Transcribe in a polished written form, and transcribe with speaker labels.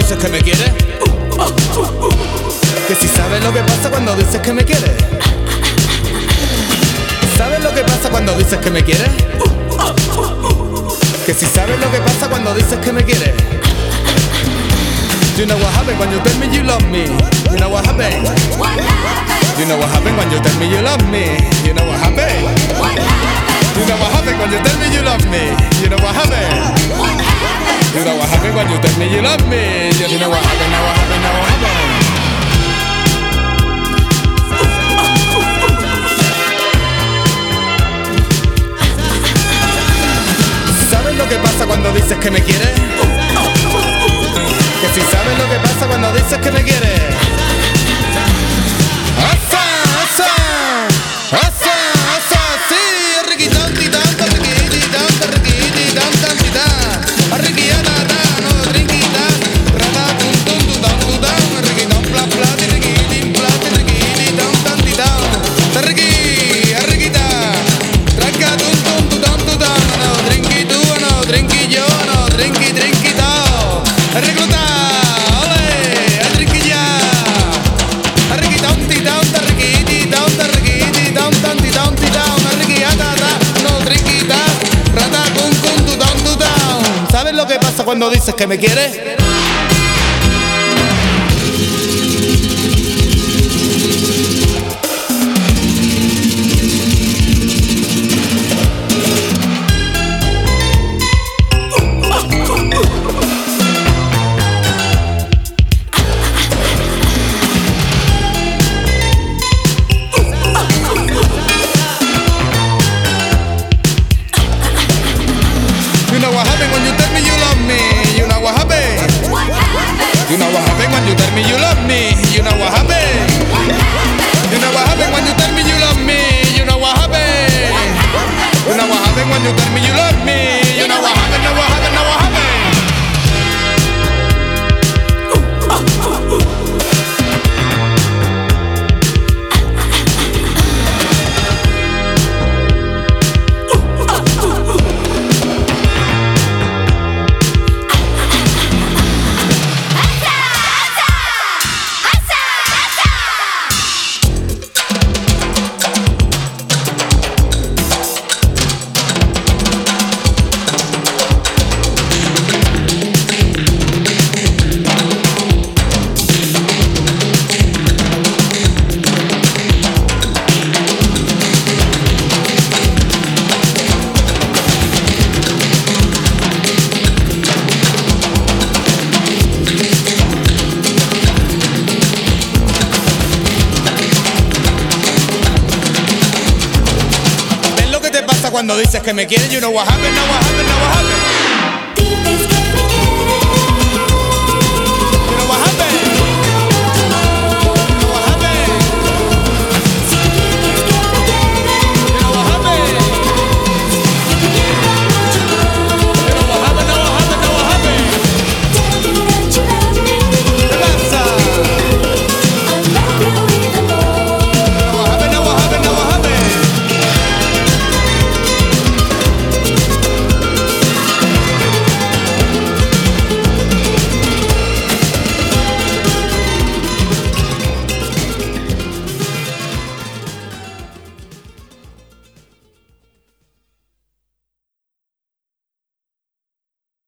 Speaker 1: dices que me quieres. Que si sabes lo que pasa cuando dices que me quieres. ¿Sabes lo que pasa cuando dices que me quieres? Que si sabes lo que pasa cuando dices que me quieres. You know what happened when you tell me you love me. You know what happened?
Speaker 2: What happened?
Speaker 1: You know what happened when you tell me you love me. You know what happened?
Speaker 2: What happened?
Speaker 1: You know what happened when you tell me you love me. You know what happened?
Speaker 2: What happened?
Speaker 1: You know what happened when you tell me you love me. You know what happened? Now what happened? Now what happened? ¿Sabes lo que pasa cuando dices que me quieres? Que si sabes lo que pasa cuando dices que me quieres. ¡Asa, asa! ¡Asa, asa! ¡Sí! ¡Riquitán, titán, riquitán, riquitán, titán! ¡Riquitán, no, riquitán! ¡Rata, tum, tum, tután, tután! ¡Riquitán, pla, pla, riquitín, pla, riquitán, tan, titán! ¡Riqui, riquitán! ¡Tranca, tum, tum, tután, tután! ¡No, trinqui tú, no, trinqui yo, no, trinqui, trinqui tao! ¡Recluta! ¿Sabes lo que pasa cuando dices que me quieres? You know what happened when you tell me you love me. You know what happened?
Speaker 2: What happened?
Speaker 1: You know what happened when you tell me you love me. You know what happened?
Speaker 2: What happened?
Speaker 1: You know what happened when you tell me you love me. You know what happened? You know what happened when you tell me you love me. You know what happened? Know what happened? Know what happened? Cuando dices que me quieres, you know what happened, know what happened, know what happened.